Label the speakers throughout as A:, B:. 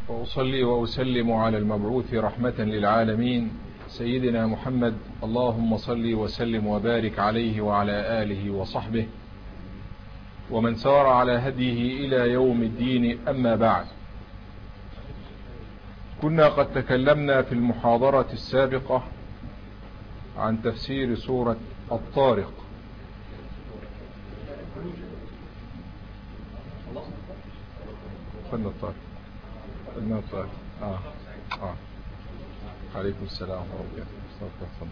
A: وأصلي وأسلم على المبعوث رحمة للعالمين سيدنا محمد، اللهم صل وسلم وبارك عليه وعلى آله وصحبه ومن سار على هديه إلى يوم الدين. أما بعد، كنا قد تكلمنا في المحاضرة السابقة عن تفسير سورة الطارق، عليكم السلام ورحمة الله.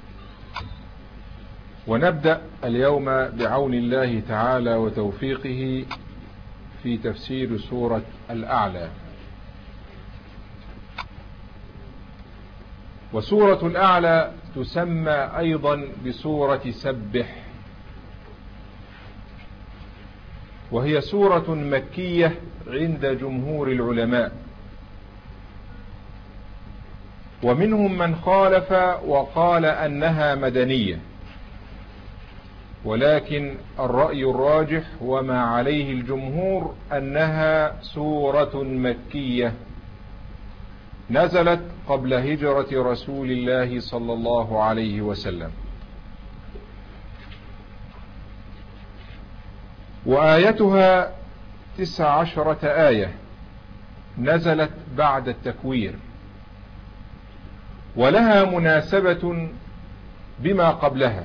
A: ونبدأ اليوم بعون الله تعالى وتوفيقه في تفسير سورة الأعلى. وسورة الأعلى تسمى أيضا بسورة سبح، وهي سورة مكية عند جمهور العلماء، ومنهم من خالف وقال أنها مدنية، ولكن الرأي الراجح وما عليه الجمهور أنها سورة مكية نزلت قبل هجرة رسول الله صلى الله عليه وسلم، وآيتها 19 آية نزلت بعد التكوير، ولها مناسبة بما قبلها.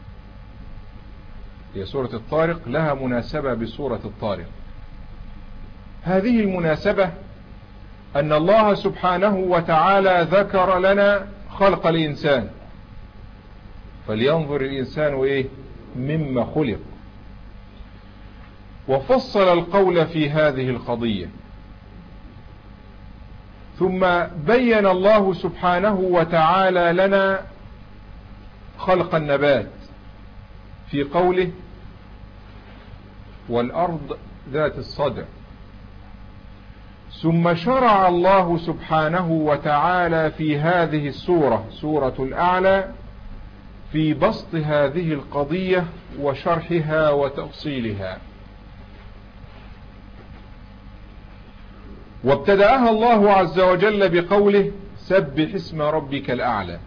A: هي سورة الطارق لها مناسبة بسورة الطارق. هذه المناسبة أن الله سبحانه وتعالى ذكر لنا خلق الإنسان، فلينظر الإنسان مما خلق، وفصل القول في هذه القضية، ثم بين الله سبحانه وتعالى لنا خلق النبات في قوله والأرض ذات الصدع، ثم شرع الله سبحانه وتعالى في هذه السورة، سورة الأعلى، في بسط هذه القضية وشرحها وتفصيلها. وابتدأها الله عز وجل بقوله سبح اسم ربك الأعلى،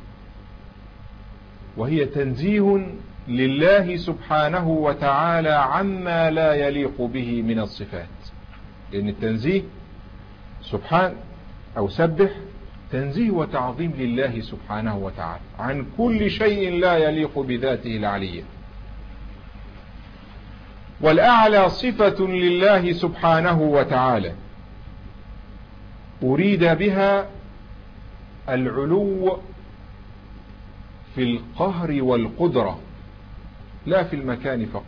A: وهي تنزيه لله سبحانه وتعالى عما لا يليق به من الصفات، لأن التنزيه سبحان أو سبح تنزيه وتعظيم لله سبحانه وتعالى عن كل شيء لا يليق بذاته العلية. والأعلى صفة لله سبحانه وتعالى أريد بها العلو في القهر والقدرة لا في المكان فقط.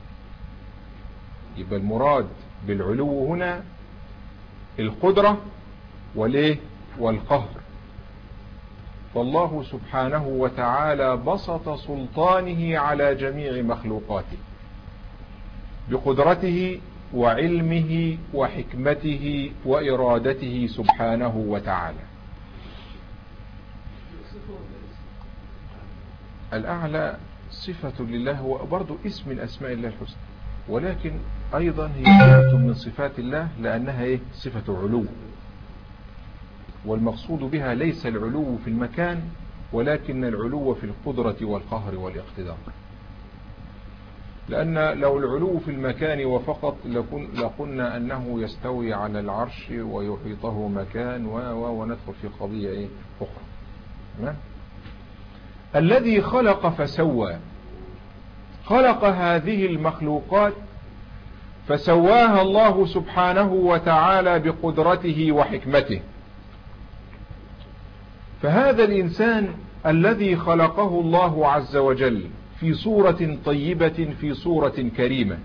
A: يبقى المراد بالعلو هنا القدرة والقهر. فالله سبحانه وتعالى بسط سلطانه على جميع مخلوقاته بقدرته وعلمه وحكمته وإرادته سبحانه وتعالى. الأعلى صفة لله، هو برضو اسم من أسماء الله الحسنى، ولكن أيضا هي صفة من صفات الله لأنها صفة علو، والمقصود بها ليس العلو في المكان ولكن العلو في القدرة والقهر والاقتدار. لأن لو العلو في المكان وفقط لقلنا أنه يستوي على العرش ويحيطه مكان وندخل في قضية أخرى. الذي خلق فسوى، خلق هذه المخلوقات فسواها الله سبحانه وتعالى بقدرته وحكمته. فهذا الإنسان الذي خلقه الله عز وجل في صورة طيبة، في صورة كريمة،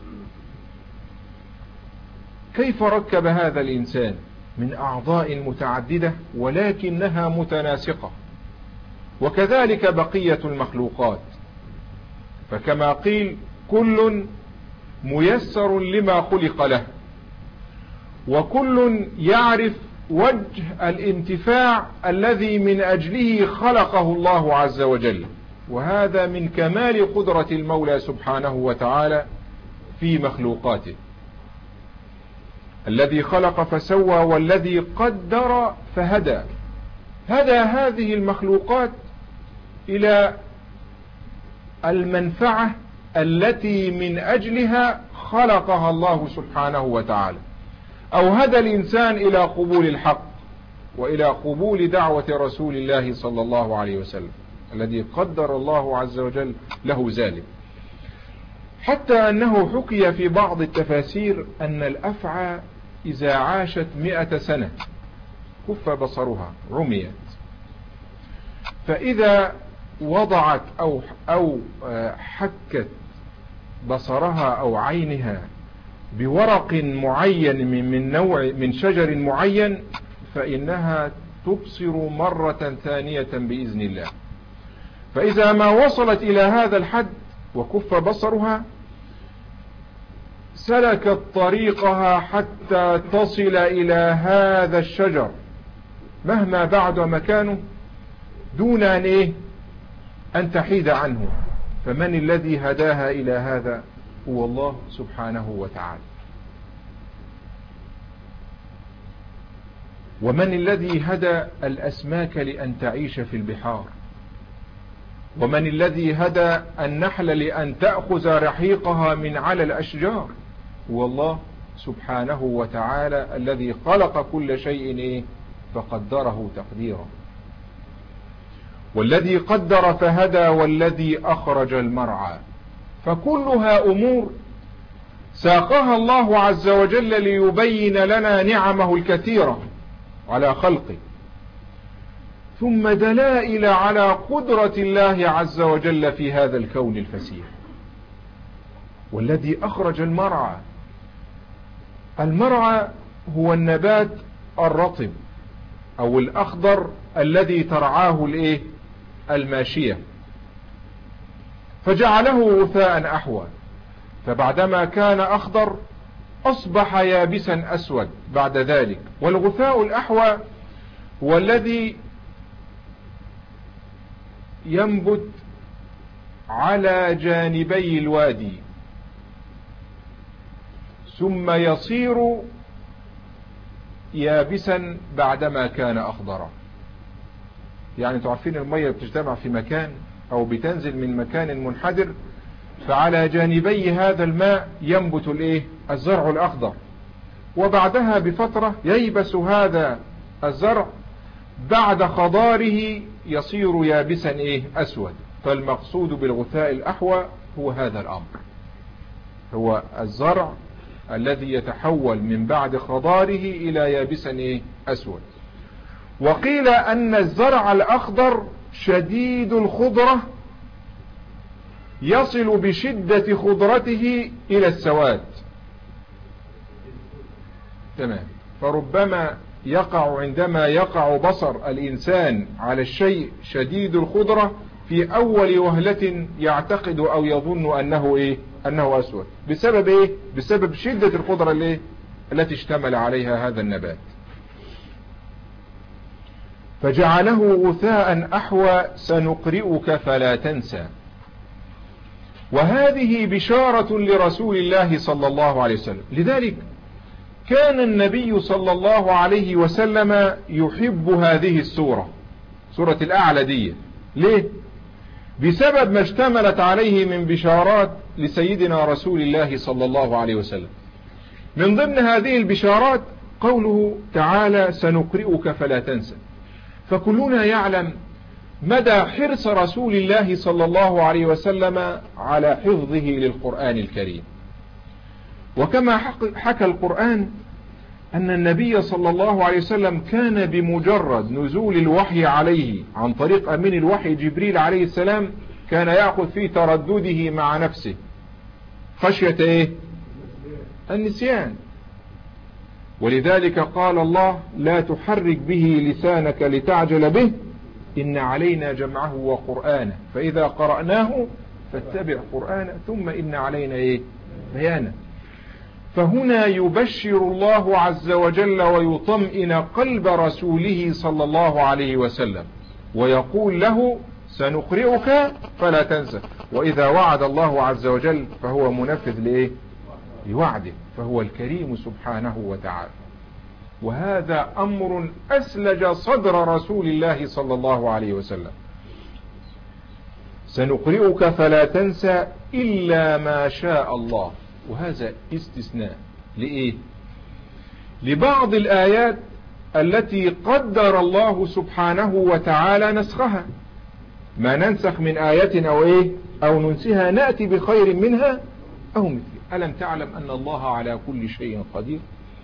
A: كيف ركب هذا الإنسان من أعضاء متعددة ولكنها متناسقة، وكذلك بقية المخلوقات. فكما قيل كل ميسر لما خلق له، وكل يعرف وجه الانتفاع الذي من أجله خلقه الله عز وجل. وهذا من كمال قدرة المولى سبحانه وتعالى في مخلوقاته. الذي خلق فسوى والذي قدر فهدى. هدى هذه المخلوقات إلى المنفعة التي من أجلها خلقها الله سبحانه وتعالى، أو هدى الإنسان إلى قبول الحق وإلى قبول دعوة رسول الله صلى الله عليه وسلم الذي قدر الله عز وجل له ذلك. حتى أنه حكي في بعض التفاسير أن الأفعى إذا عاشت 100 سنة كف بصرها عميت، فإذا وضعت أو حكت بصرها أو عينها بورق معين من شجر معين فإنها تبصر مرة ثانية بإذن الله. فإذا ما وصلت إلى هذا الحد وكف بصرها سلكت طريقها حتى تصل إلى هذا الشجر مهما بعد مكانه دون أن تحيد عنه. فمن الذي هداها إلى هذا؟ هو الله سبحانه وتعالى. ومن الذي هدى الأسماك لأن تعيش في البحار؟ ومن الذي هدى النحل لأن تأخذ رحيقها من على الأشجار؟ هو الله سبحانه وتعالى الذي خلق كل شيء فقدره تقديرا. والذي قدر فهدى والذي أخرج المرعى. فكلها أمور ساقها الله عز وجل ليبين لنا نعمه الكثيرة على خلقه، ثم دلائل على قدرة الله عز وجل في هذا الكون الفسيح. والذي أخرج المرعى. المرعى هو النبات الرطب أو الأخضر الذي ترعاه الماشية، فجعله غثاء أحوى، فبعدما كان أخضر أصبح يابسا أسود بعد ذلك. والغثاء الأحوى هو الذي ينبت على جانبي الوادي ثم يصير يابسا بعدما كان أخضرا. يعني تعرفين المية بتجتمع في مكان أو بتنزل من مكان منحدر، فعلى جانبي هذا الماء ينبت الزرع الأخضر، وبعدها بفترة ييبس هذا الزرع بعد خضاره يصير يابسا أسود. فالمقصود بالغثاء الأحوى هو هذا الأمر، هو الزرع الذي يتحول من بعد خضاره إلى يابسا أسود. وقيل أن الزرع الأخضر شديد الخضرة يصل بشدة خضرته إلى السواد. تمام. فربما يقع عندما يقع بصر الإنسان على الشيء شديد الخضرة في أول وهلة يعتقد أو يظن أنه أسود. بسبب بسبب شدة الخضرة التي اشتمل عليها هذا النبات. فجعله غثاء أحوى سنقرئك فلا تنسى. وهذه بشارة لرسول الله صلى الله عليه وسلم. لذلك كان النبي صلى الله عليه وسلم يحب هذه السورة، سورة الأعلى دي. ليه؟ بسبب ما اشتملت عليه من بشارات لسيدنا رسول الله صلى الله عليه وسلم. من ضمن هذه البشارات قوله تعالى سنقرئك فلا تنسى. فكلنا يعلم مدى حرص رسول الله صلى الله عليه وسلم على حفظه للقرآن الكريم. وكما حكى القرآن أن النبي صلى الله عليه وسلم كان بمجرد نزول الوحي عليه عن طريق أمين الوحي جبريل عليه السلام كان يأخذ في تردده مع نفسه خشية النسيان. ولذلك قال الله لا تحرك به لسانك لتعجل به إن علينا جمعه وقرآنه فإذا قرأناه فاتبع قرآنه ثم إن علينا بيانه. فهنا يبشر الله عز وجل ويطمئن قلب رسوله صلى الله عليه وسلم ويقول له سنقرئك فلا تنسى. وإذا وعد الله عز وجل فهو منفذ لوعده. فهو الكريم سبحانه وتعالى. وهذا أمر أسلج صدر رسول الله صلى الله عليه وسلم. سنقرئك فلا تنسى إلا ما شاء الله، وهذا استثناء لإيه؟ لبعض الآيات التي قدر الله سبحانه وتعالى نسخها. ما ننسخ من آية أو ننسها نأتي بخير منها أو مثلها. ألم تعلم أن الله على كل شيء قدير؟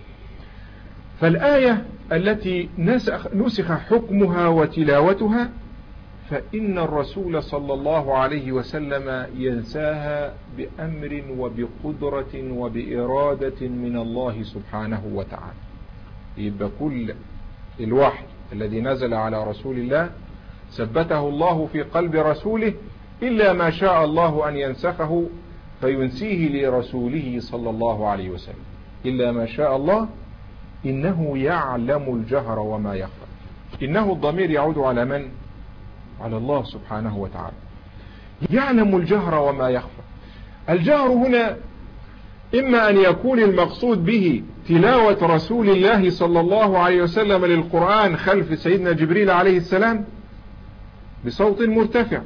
A: فالآية التي نسخ حكمها وتلاوتها فإن الرسول صلى الله عليه وسلم ينساها بأمر وبقدرة وبإرادة من الله سبحانه وتعالى. يبقى كل الوحي الذي نزل على رسول الله ثبته الله في قلب رسوله إلا ما شاء الله أن ينسخه فينسيه لرسوله صلى الله عليه وسلم، إلا ما شاء الله. إنه يعلم الجهر وما يخفى. إنه الضمير يعود على من؟ على الله سبحانه وتعالى. يعلم الجهر وما يخفى. الجهر هنا إما أن يكون المقصود به تلاوة رسول الله صلى الله عليه وسلم للقرآن خلف سيدنا جبريل عليه السلام بصوت مرتفع،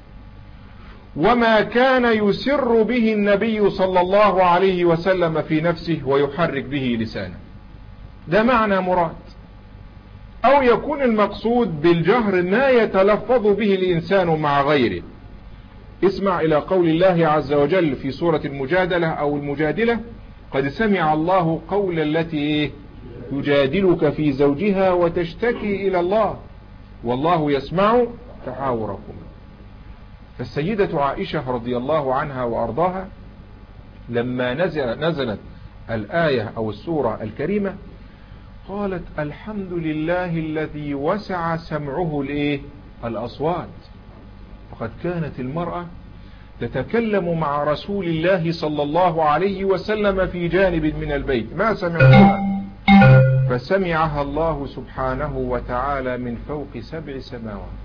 A: وما كان يسر به النبي صلى الله عليه وسلم في نفسه ويحرك به لسانه، ده معنى مراد. أو يكون المقصود بالجهر ما يتلفظ به الإنسان مع غيره. اسمع إلى قول الله عز وجل في سورة المجادلة أو المجادلة: قد سمع الله قول التي يجادلك في زوجها وتشتكي إلى الله والله يسمع تحاوركم. فالسيدة عائشة رضي الله عنها وأرضاها لما نزلت الآية أو السورة الكريمة قالت: الحمد لله الذي وسع سمعه الأصوات. وقد كانت المرأة تتكلم مع رسول الله صلى الله عليه وسلم في جانب من البيت ما سمعوها، فسمعها الله سبحانه وتعالى من فوق 7 سماوات.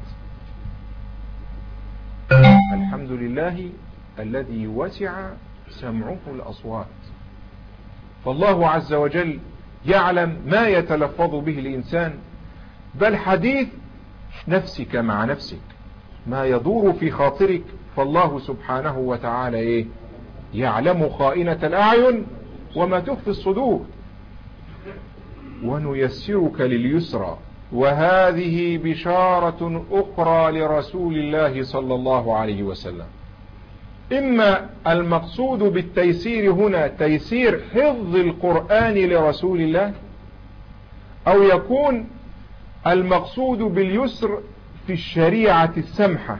A: الحمد لله الذي وسع سمعه الأصوات. فالله عز وجل يعلم ما يتلفظ به الإنسان، بل حديث نفسك مع نفسك، ما يدور في خاطرك، فالله سبحانه وتعالى يعلم خائنة الأعين وما تخفي الصدور. ونيسرك لليسرى، وهذه بشارة أخرى لرسول الله صلى الله عليه وسلم. إما المقصود بالتيسير هنا تيسير حفظ القرآن لرسول الله، أو يكون المقصود باليسر في الشريعة السمحة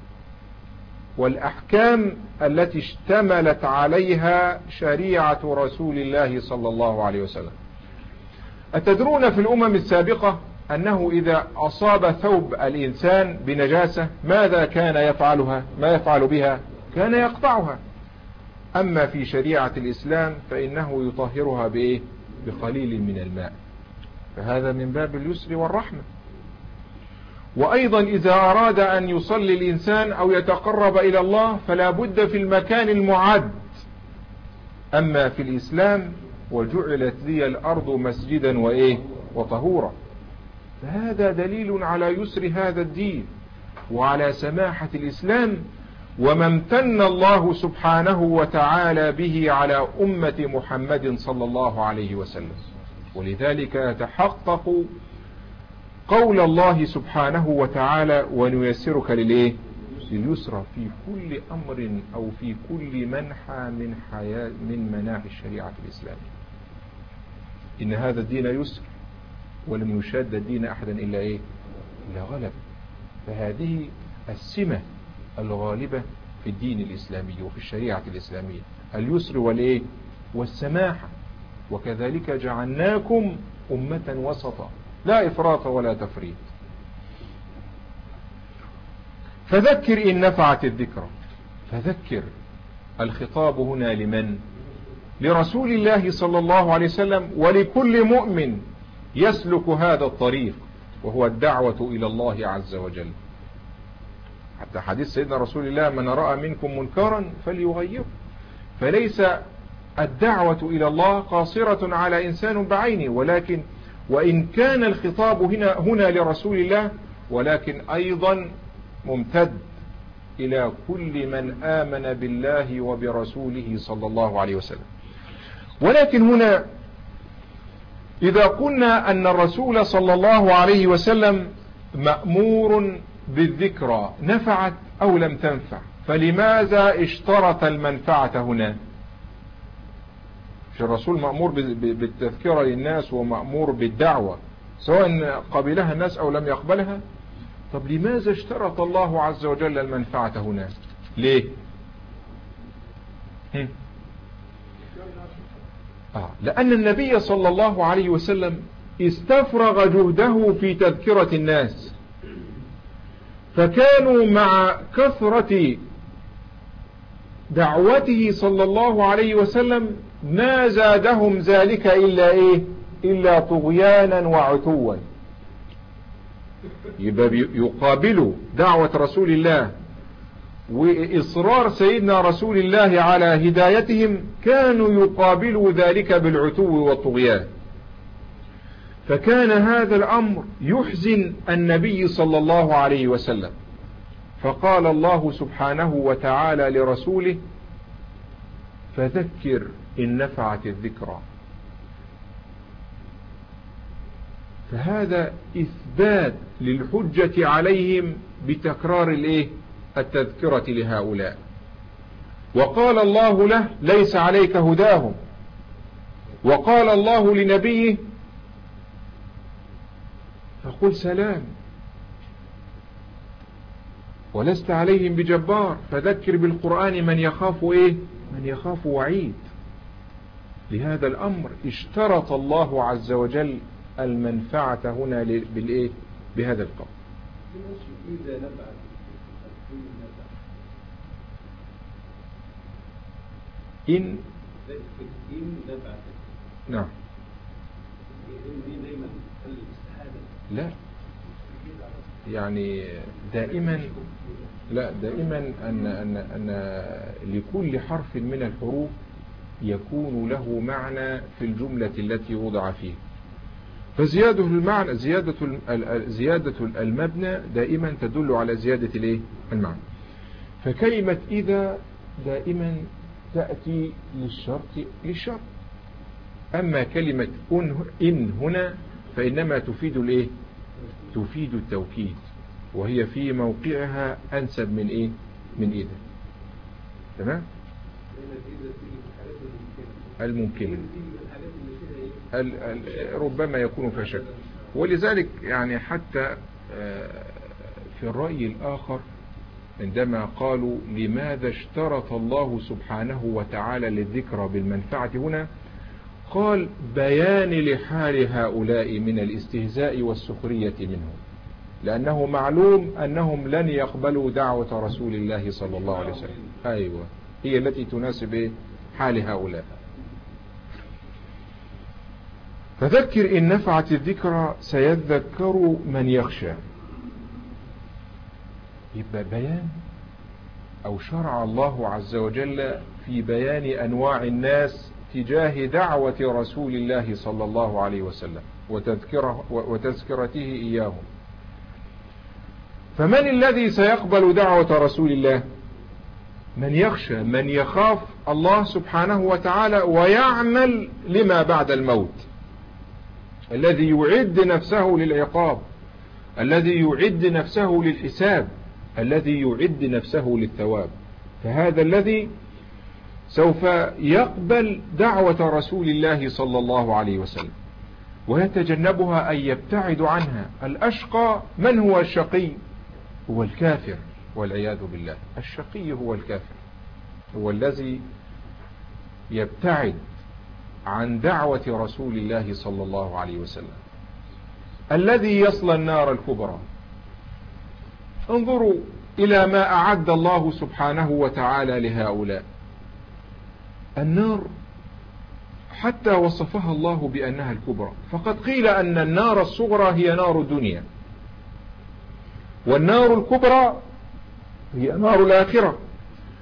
A: والأحكام التي اشتملت عليها شريعة رسول الله صلى الله عليه وسلم. أتدرون في الأمم السابقة أنه إذا أصاب ثوب الإنسان بنجاسة ماذا كان يفعلها؟ ما يفعل بها؟ كان يقطعها. أما في شريعة الإسلام فإنه يطهرها بقليل من الماء. فهذا من باب اليسر والرحمة. وأيضا إذا أراد أن يصلي الإنسان أو يتقرب إلى الله فلا بد في المكان المعد. أما في الإسلام وجعلت لي الأرض مسجدا وطهورا. فهذا دليل على يسر هذا الدين وعلى سماحة الإسلام، وما امتن الله سبحانه وتعالى به على أمة محمد صلى الله عليه وسلم. ولذلك يتحقق قول الله سبحانه وتعالى: ونيسرك لليسرى في كل أمر أو في كل منحى من مناحي الشريعة الإسلامية. إن هذا الدين يسر ولم يشاد الدين أحدا إلا غلب. فهذه السمة الغالبة في الدين الإسلامي وفي الشريعة الإسلامية، اليسر والسماحة. وكذلك جعلناكم أمة وسطا لا إفراط ولا تفريط. فذكر إن نفعت الذكرى. فذكر، الخطاب هنا لمن؟ لرسول الله صلى الله عليه وسلم ولكل مؤمن يسلك هذا الطريق، وهو الدعوة إلى الله عز وجل. حتى حديث سيدنا رسول الله: من رأى منكم منكرا فليغيره. فليس الدعوة إلى الله قاصرة على إنسان بعينه، ولكن وإن كان الخطاب هنا لرسول الله، ولكن أيضا ممتد إلى كل من آمن بالله وبرسوله صلى الله عليه وسلم. ولكن هنا إذا قلنا أن الرسول صلى الله عليه وسلم مأمور بالذكرى، نفعت أو لم تنفع؟ فلماذا اشترط المنفعة هنا؟ الرسول مأمور بالتذكرة للناس ومأمور بالدعوة سواء قبلها الناس أو لم يقبلها. طب لماذا اشترط الله عز وجل المنفعة هنا؟ ليه؟ لأن النبي صلى الله عليه وسلم استفرغ جهده في تذكرة الناس، فكانوا مع كثرة دعوته صلى الله عليه وسلم ما زادهم ذلك إلا طغيانا وعتوا. يبقى يقابلوا دعوة رسول الله وإصرار سيدنا رسول الله على هدايتهم، كانوا يقابلوا ذلك بالعتو والطغيان. فكان هذا الأمر يحزن النبي صلى الله عليه وسلم، فقال الله سبحانه وتعالى لرسوله: فذكر إن نفعت الذكرى. فهذا إثبات للحجة عليهم بتكرار التذكرة لهؤلاء. وقال الله له: ليس عليك هداهم. وقال الله لنبيه: فقل سلام ولست عليهم بجبار، فذكر بالقرآن من يخاف من يخاف وعيد. لهذا الأمر اشترط الله عز وجل المنفعة هنا بهذا القول. إن نعم لا يعني دائما أن لكل حرف من الحروف يكون له معنى في الجملة التي وضع فيه، فزيادة المعنى زيادة المبنى دائما تدل على زيادة المعنى. فكلمة إذا دائما تأتي للشرط. أما كلمة إن هنا فإنما تفيد تفيد التوكيد، وهي في موقعها أنسب من إذا. تمام؟ الممكن ربما يكون في شك. ولذلك يعني حتى في الرأي الآخر عندما قالوا لماذا اشترط الله سبحانه وتعالى للذكر بالمنفعة هنا، قال بيان لحال هؤلاء من الاستهزاء والسخرية منهم، لأنه معلوم أنهم لن يقبلوا دعوة رسول الله صلى الله عليه وسلم. أيوة، هي التي تناسب حال هؤلاء. فذكر إن نفعت الذكرى سيذكر من يخشى. يبقى بيان أو شرع الله عز وجل في بيان أنواع الناس تجاه دعوة رسول الله صلى الله عليه وسلم وتذكرته إياهم. فمن الذي سيقبل دعوة رسول الله؟ من يخشى، من يخاف الله سبحانه وتعالى ويعمل لما بعد الموت، الذي يعد نفسه للعقاب، الذي يعد نفسه للحساب، الذي يعد نفسه للثواب. فهذا الذي سوف يقبل دعوة رسول الله صلى الله عليه وسلم ويتجنبها، أن يبتعد عنها. الأشقى من هو الشقي؟ هو الكافر والعياذ بالله. الشقي هو الكافر، هو الذي يبتعد عن دعوة رسول الله صلى الله عليه وسلم، الذي يصلى النار الكبرى. انظروا إلى ما أعد الله سبحانه وتعالى لهؤلاء. النار حتى وصفها الله بأنها الكبرى، فقد قيل أن النار الصغرى هي نار الدنيا، والنار الكبرى هي نار الآخرة.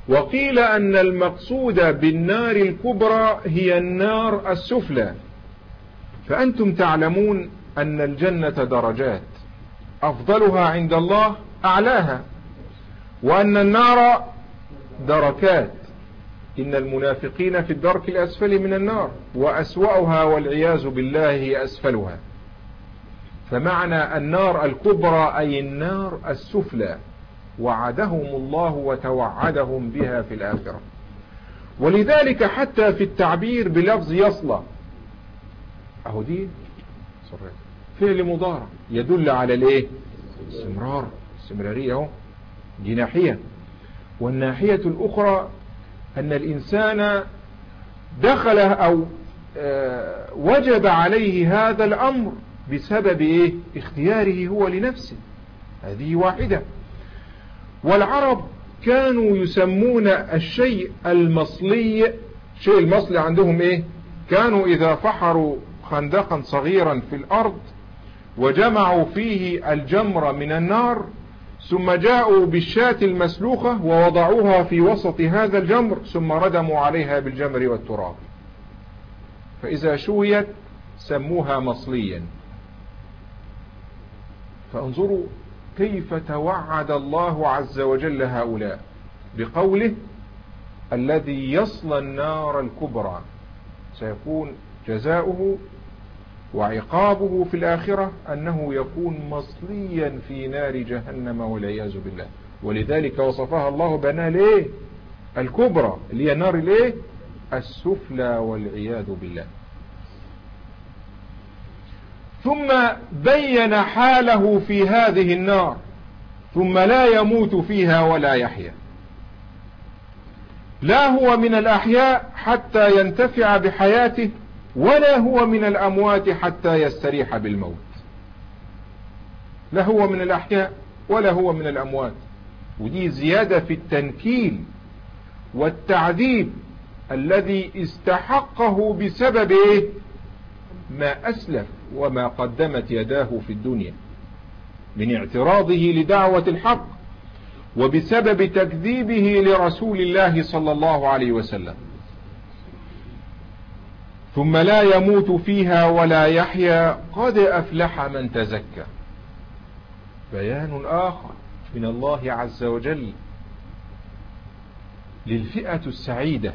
A: وقيل أن المقصود بالنار الكبرى هي النار السفلى. فأنتم تعلمون أن الجنة درجات، أفضلها عند الله أعلاها، وأن النار دركات، إن المنافقين في الدرك الأسفل من النار، وأسوأها والعياذ بالله هي أسفلها. فمعنى النار الكبرى أي النار السفلى، وعدهم الله وتوعدهم بها في الآخرة. ولذلك حتى في التعبير بلفظ يصلى، أهو دي فعل مضارع يدل على الايه؟ استمرارية اهو، دي ناحية. والناحية الأخرى أن الإنسان دخل أو وجب عليه هذا الأمر بسبب إيه؟ اختياره هو لنفسه، هذه واحدة. والعرب كانوا يسمون الشيء المصلي، شيء المصلي عندهم إيه؟ كانوا إذا فحروا خندقا صغيرا في الأرض وجمعوا فيه الجمر من النار، ثم جاءوا بالشاة المسلوخة ووضعوها في وسط هذا الجمر، ثم ردموا عليها بالجمر والتراب، فإذا شويت سموها مصليا. فانظروا كيف توعد الله عز وجل هؤلاء بقوله: الذي يصلى النار الكبرى سيكون جزاؤه وعقابه في الآخرة أنه يكون مصليا في نار جهنم والعياذ بالله. ولذلك وصفها الله بأنها ليه؟ الكبرى، اللي هي النار ليه؟ السفلى والعياذ بالله. ثم بين حاله في هذه النار، ثم لا يموت فيها ولا يحيا، لا هو من الأحياء حتى ينتفع بحياته، ولا هو من الأموات حتى يستريح بالموت. لا هو من الأحياء ولا هو من الأموات، ودي زيادة في التنكيل والتعذيب الذي استحقه بسبب إيه؟ ما أسلف وما قدمت يداه في الدنيا من اعتراضه لدعوة الحق، وبسبب تكذيبه لرسول الله صلى الله عليه وسلم. ثم لا يموت فيها ولا يحيا، قد أفلح من تزكى. بيان آخر من الله عز وجل للفئة السعيدة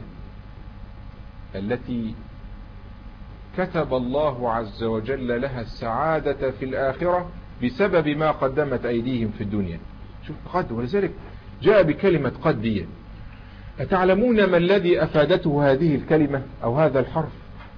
A: التي كتب الله عز وجل لها السعادة في الآخرة بسبب ما قدمت أيديهم في الدنيا. شوف قد، ولذلك جاء بكلمة قد دي. أتعلمون ما الذي أفادته هذه الكلمة أو هذا الحرف؟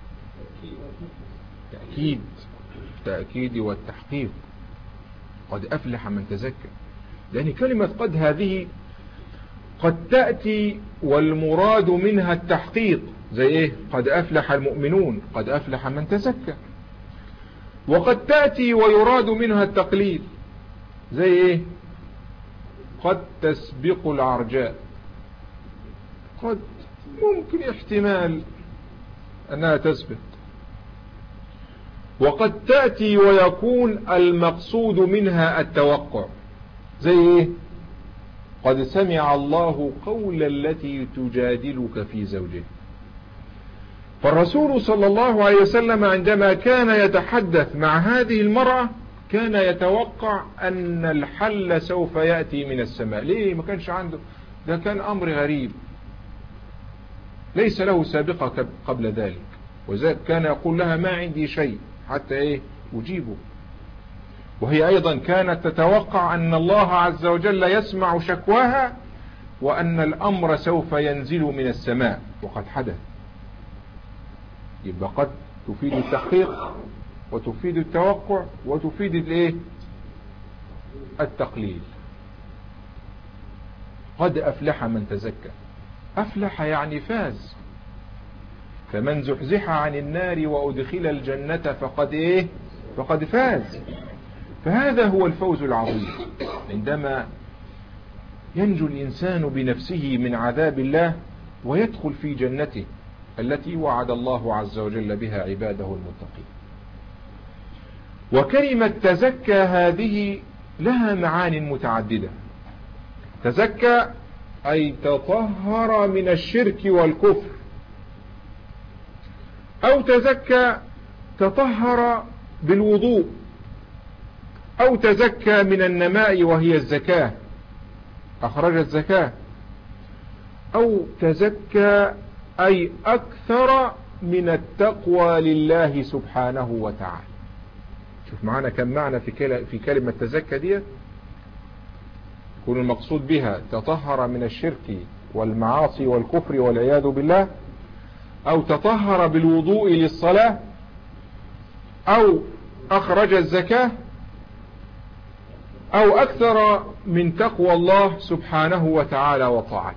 A: تأكيد والتحقيق. قد أفلح من تزكى، لأن كلمة قد هذه قد تأتي والمراد منها التحقيق، زي إيه؟ قد أفلح المؤمنون، قد أفلح من تزكى. وقد تأتي ويراد منها التقليل، زي إيه؟ قد تسبق العرجاء، قد ممكن احتمال أنها تسبق. وقد تأتي ويكون المقصود منها التوقع، زي إيه؟ قد سمع الله قول التي تجادلك في زوجها. فالرسول صلى الله عليه وسلم عندما كان يتحدث مع هذه المرأة كان يتوقع أن الحل سوف يأتي من السماء. ليه؟ ما كانش عنده، ده كان أمر غريب ليس له سابقة قبل ذلك، وذلك كان يقول لها ما عندي شيء حتى إيه أجيبه. وهي أيضا كانت تتوقع أن الله عز وجل يسمع شكواها وأن الأمر سوف ينزل من السماء، وقد حدث. يبقى قد تفيد التحقيق وتفيد التوقع وتفيد الايه؟ التقليل. قد أفلح من تزكى، أفلح يعني فاز. فمن زحزح عن النار وأدخل الجنة فقد ايه؟ فقد فاز. فهذا هو الفوز العظيم، عندما ينجو الإنسان بنفسه من عذاب الله ويدخل في جنته التي وعد الله عز وجل بها عباده المتقين. وكلمة تزكى هذه لها معان متعددة. تزكى أي تطهر من الشرك والكفر. أو تزكى تطهر بالوضوء، أو تزكى من النماء وهي الزكاة، أخرج الزكاة. أو تزكى أي أكثر من التقوى لله سبحانه وتعالى. شوف معنا كم معنى في كلمة تزكى دي. يكون المقصود بها تطهر من الشرك والمعاصي والكفر والعياذ بالله، أو تطهر بالوضوء للصلاة، أو أخرج الزكاة، أو أكثر من تقوى الله سبحانه وتعالى وطاعته.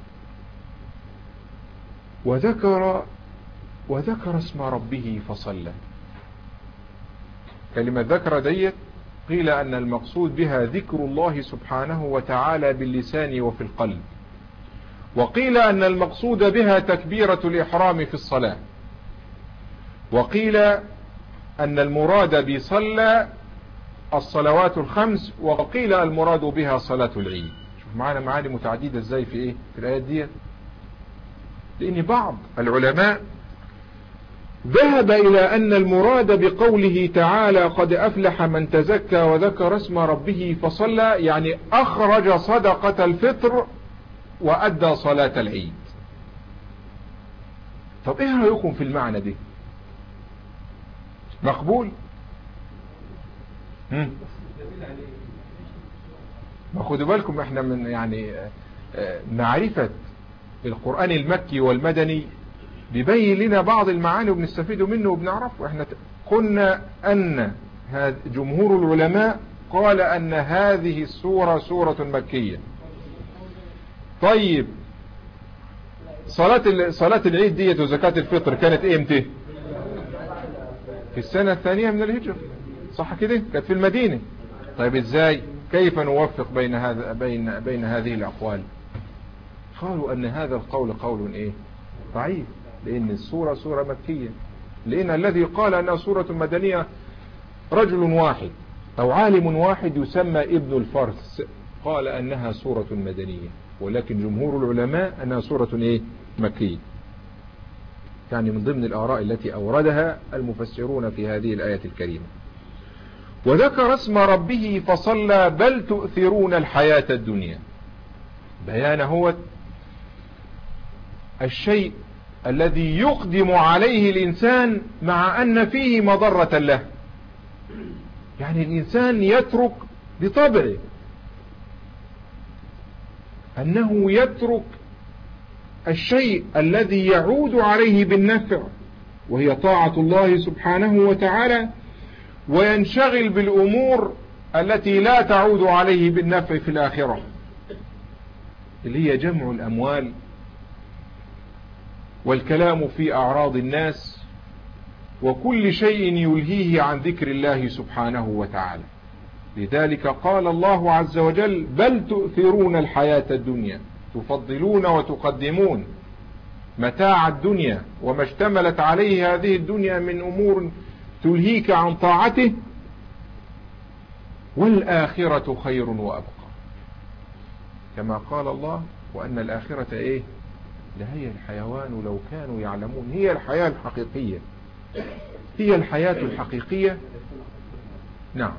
A: وذكر اسم ربه فصلى. كلمة ذكر ديت قيل أن المقصود بها ذكر الله سبحانه وتعالى باللسان وفي القلب، وقيل أن المقصود بها تكبيرة الإحرام في الصلاة، وقيل أن المراد بصلى الصلوات الخمس، وقيل المراد بها صلاة العيد. شوف معنا معاني متعددة ازاي في الآيات دي. لأن بعض العلماء ذهب إلى أن المراد بقوله تعالى قد أفلح من تزكى وذكر اسم ربه فصلى، يعني أخرج صدقة الفطر وأدى صلاة العيد. طب إيه رأيكم في المعنى ده؟ مقبول؟ ما خدوا بالكم احنا من يعني معرفة القرآن المكي والمدني بيبين لنا بعض المعاني وبنستفيد منه وبنعرفه. احنا قلنا أن جمهور العلماء قال أن هذه السورة سورة مكية. طيب صلاة العيد ديت وزكاة الفطر كانت امتى؟ في السنة الثانية من الهجرة، صح كده؟ كانت في المدينة. طيب ازاي؟ كيف نوفق بين هذه الأقوال؟ قالوا أن هذا القول قول ضعيف، لأن السورة سورة مكية. لأن الذي قال أنها سورة مدنية رجل واحد أو عالم واحد يسمى ابن الفرس، قال أنها سورة مدنية، ولكن جمهور العلماء أنها سورة مكية. يعني من ضمن الآراء التي أوردها المفسرون في هذه الآية الكريمة. وذكر اسم ربه فصلى بل تؤثرون الحياة الدنيا. بيان هو الشيء الذي يقدم عليه الإنسان مع أن فيه مضرة له. يعني الإنسان يترك بطبعه أنه يترك الشيء الذي يعود عليه بالنفع وهي طاعة الله سبحانه وتعالى، وينشغل بالأمور التي لا تعود عليه بالنفع في الآخرة، اللي هي جمع الأموال والكلام في أعراض الناس وكل شيء يلهيه عن ذكر الله سبحانه وتعالى. لذلك قال الله عز وجل بل تؤثرون الحياة الدنيا، تفضلون وتقدمون متاع الدنيا وما اشتملت عليه هذه الدنيا من أمور تلهيك عن طاعته، والآخرة خير وأبقى، كما قال الله وأن الآخرة لهي الحيوان لو كانوا يعلمون. هي الحياة الحقيقية، هي الحياة الحقيقية. نعم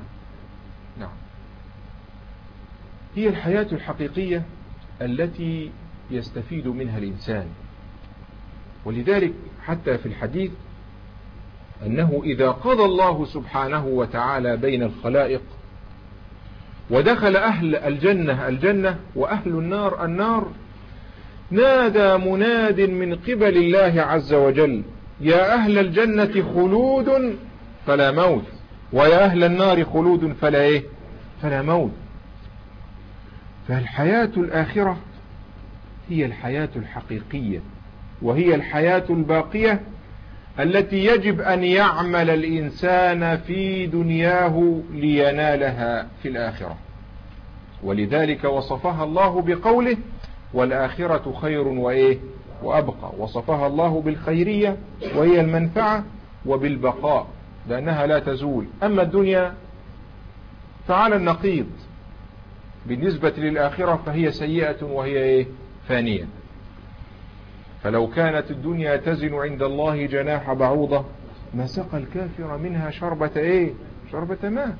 A: هي الحياة الحقيقية التي يستفيد منها الإنسان. ولذلك حتى في الحديث أنه إذا قضى الله سبحانه وتعالى بين الخلائق ودخل أهل الجنة الجنة وأهل النار النار، نادى مناد من قبل الله عز وجل يا أهل الجنة خلود فلا موت، ويا أهل النار خلود فلا موت. فالحياة الآخرة هي الحياة الحقيقية، وهي الحياة الباقية التي يجب أن يعمل الإنسان في دنياه لينالها في الآخرة. ولذلك وصفها الله بقوله والآخرة خير وأبقى. وصفها الله بالخيرية وهي المنفعة، وبالبقاء لأنها لا تزول. أما الدنيا فعلى النقيض، بالنسبة للآخرة فهي سيئة وهي فانية. فلو كانت الدنيا تزن عند الله جناح بعوضة ما سقى الكافر منها شربة ماء.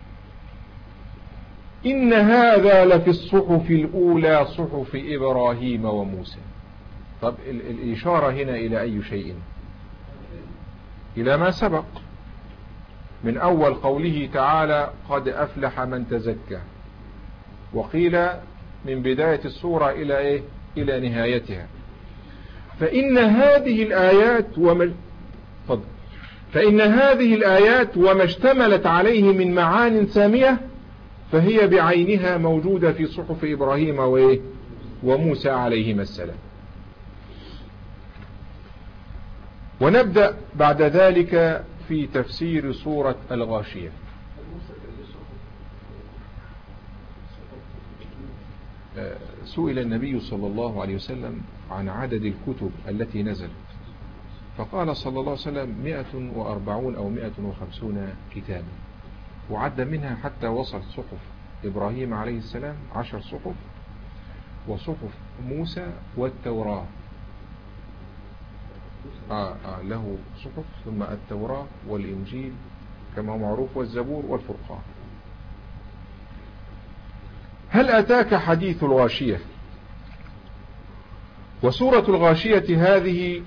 A: إن هذا لفي الصحف الأولى صحف إبراهيم وموسى. طب الإشارة هنا إلى أي شيء؟ إلى ما سبق من أول قوله تعالى قد أفلح من تزكى، وقيل من بداية السورة إلى نهايتها. فإن هذه الآيات وما اشتملت عليه من معان سامية فهي بعينها موجودة في صحف إبراهيم وموسى عليهما السلام. ونبدأ بعد ذلك في تفسير سورة الغاشية. سئل النبي صلى الله عليه وسلم عن عدد الكتب التي نزلت، فقال صلى الله عليه وسلم 140 أو 150 كتابا، وعد منها حتى وصل صحف إبراهيم عليه السلام 10 صحف، وصحف موسى والتوراة له صحف، ثم التوراة والإنجيل كما هو معروف، والزبور والفرقان. هل أتاك حديث الغاشية؟ وسورة الغاشية هذه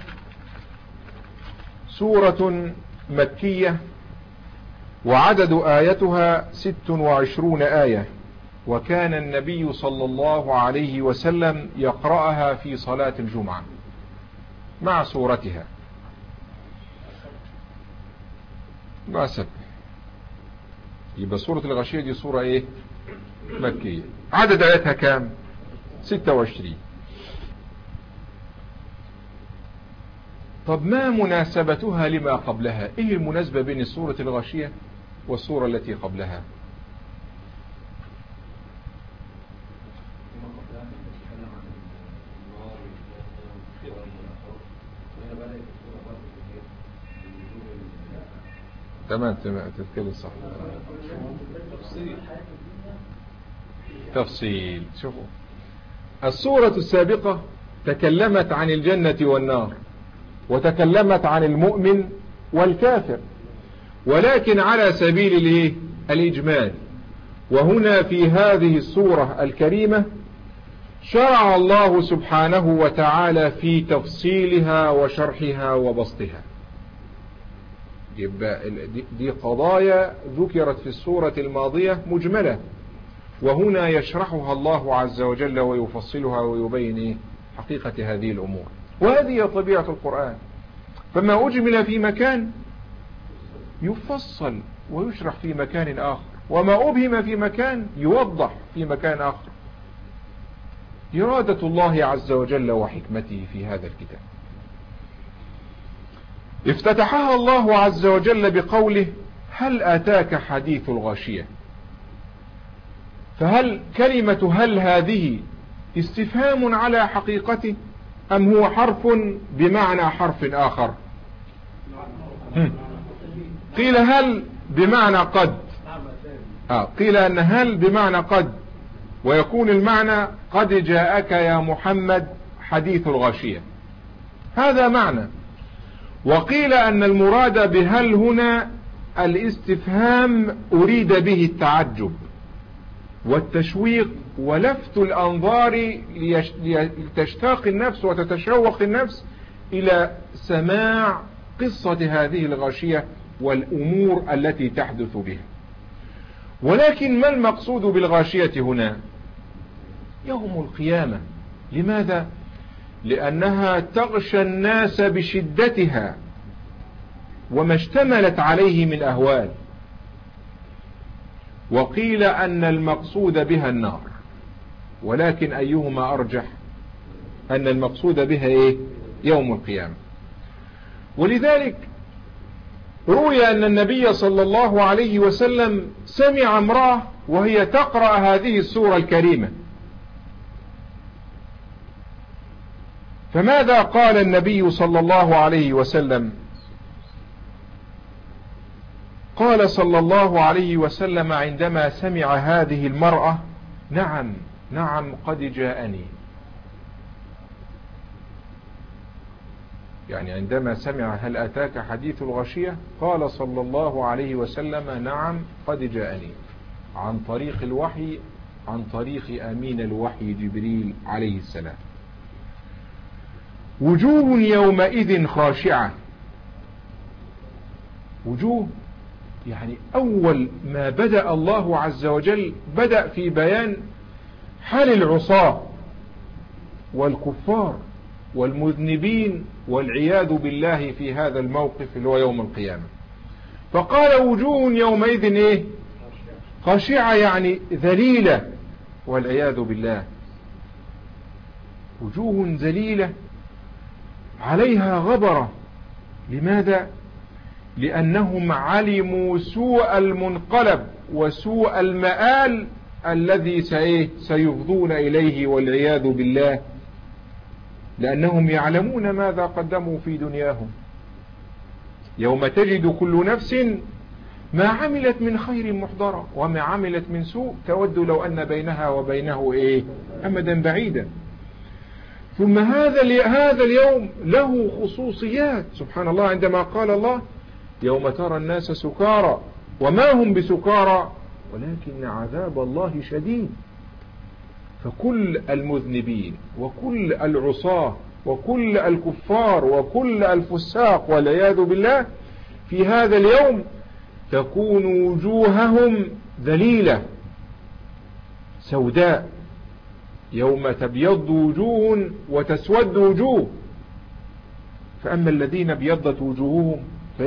A: سورة مكية، وعدد آيتها 26 آية، وكان النبي صلى الله عليه وسلم يقرأها في صلاة الجمعة مع سورتها مع سبح. يبقى سورة الغاشية دي سورة مكية. عدد آياتها كام؟ 26. طب ما مناسبتها لما قبلها؟ ايه المناسبة بين سورة الغاشية والسورة التي قبلها؟ تمام تتكلم صح. تفصيل. شوفوا السورة السابقة تكلمت عن الجنة والنار، وتكلمت عن المؤمن والكافر، ولكن على سبيل الإجمال. وهنا في هذه السورة الكريمة شرع الله سبحانه وتعالى في تفصيلها وشرحها وبسطها. يبقى دي قضايا ذكرت في السورة الماضية مجملة، وهنا يشرحها الله عز وجل ويفصلها ويبين حقيقة هذه الأمور. وهذه طبيعة القرآن، فما أجمل في مكان يفصل ويشرح في مكان آخر، وما أبهم في مكان يوضح في مكان آخر. إرادة الله عز وجل وحكمته في هذا الكتاب. افتتحها الله عز وجل بقوله هل أتاك حديث الغاشية. فهل كلمة هل هذه استفهام على حقيقته، أم هو حرف بمعنى حرف آخر؟ قيل هل بمعنى قد، قيل أن هل بمعنى قد، ويكون المعنى قد جاءك يا محمد حديث الغاشية، هذا معنى. وقيل أن المراد بهل هنا الاستفهام أريد به التعجب والتشويق ولفت الأنظار لتشتاق النفس وتتشوق النفس إلى سماع قصة هذه الغاشية والأمور التي تحدث بها. ولكن ما المقصود بالغاشية هنا؟ يوم القيامة. لماذا؟ لأنها تغشى الناس بشدتها وما اشتملت عليه من أهوال. وقيل أن المقصود بها النار، ولكن أيهما أرجح؟ أن المقصود بها يوم القيامة. ولذلك روي أن النبي صلى الله عليه وسلم سمع امرأة وهي تقرأ هذه السورة الكريمة، فماذا قال النبي صلى الله عليه وسلم؟ قال صلى الله عليه وسلم عندما سمع هذه المرأة نعم نعم قد جاءني. يعني عندما سمع هل أتاك حديث الغاشية قال صلى الله عليه وسلم نعم قد جاءني، عن طريق الوحي، عن طريق أمين الوحي جبريل عليه السلام. وجوه يومئذ خاشعة. وجوه يعني أول ما بدأ الله عز وجل بدأ في بيان حال العصاة والكفار والمذنبين والعياذ بالله في هذا الموقف اللي هو يوم القيامة. فقال وجوه يومئذ ايه؟ خاشعة، يعني ذليلة والعياذ بالله. وجوه ذليلة عليها غبرة. لماذا؟ لأنهم علموا سوء المنقلب وسوء المآل الذي سيفضون إليه والعياذ بالله، لأنهم يعلمون ماذا قدموا في دنياهم. يوم تجد كل نفس ما عملت من خير محضرة وما عملت من سوء تود لو أن بينها وبينه أمدا بعيدا. ثم هذا اليوم له خصوصيات. سبحان الله، عندما قال الله يوم ترى الناس سكارى وما هم بسكارى ولكن عذاب الله شديد. فكل المذنبين وكل العصاة وكل الكفار وكل الفساق والعياذ بالله في هذا اليوم تكون وجوههم ذليلة سوداء، يوم تبيض وجوه وتسود وجوه. فأما الذين ابيضت وجوههم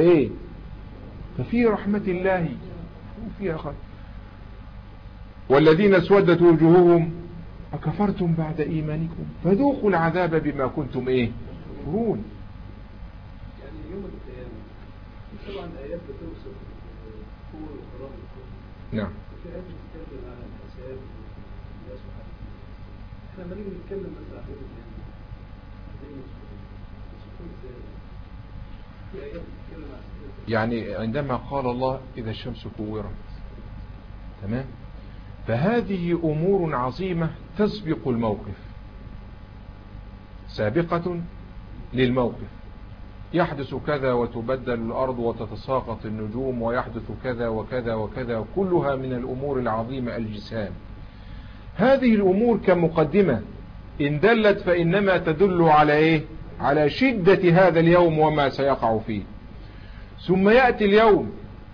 A: ففي رحمة الله فيها خير، والذين اسودت وجوههم أكفرتم بعد إيمانكم فذوقوا العذاب بما كنتم تكفرون.
B: يعني يوم القيامة طبعا آيات بتوصف قوة وقرار الكون.
A: نعم.
B: وفي آيات بتتكلم عن الحساب والناس وحاجة. احنا لما نيجي نتكلم مثلا عن يوم القيامة في آيات بتتكلم عن
A: يعني عندما قال الله إذا الشمس كورت، تمام، فهذه أمور عظيمة تسبق الموقف، سابقة للموقف. يحدث كذا وتبدل الأرض وتتساقط النجوم ويحدث كذا وكذا وكذا، كلها من الأمور العظيمة الجسام. هذه الأمور كمقدمة إن دلت فإنما تدل على على شدة هذا اليوم وما سيقع فيه. ثم يأتي اليوم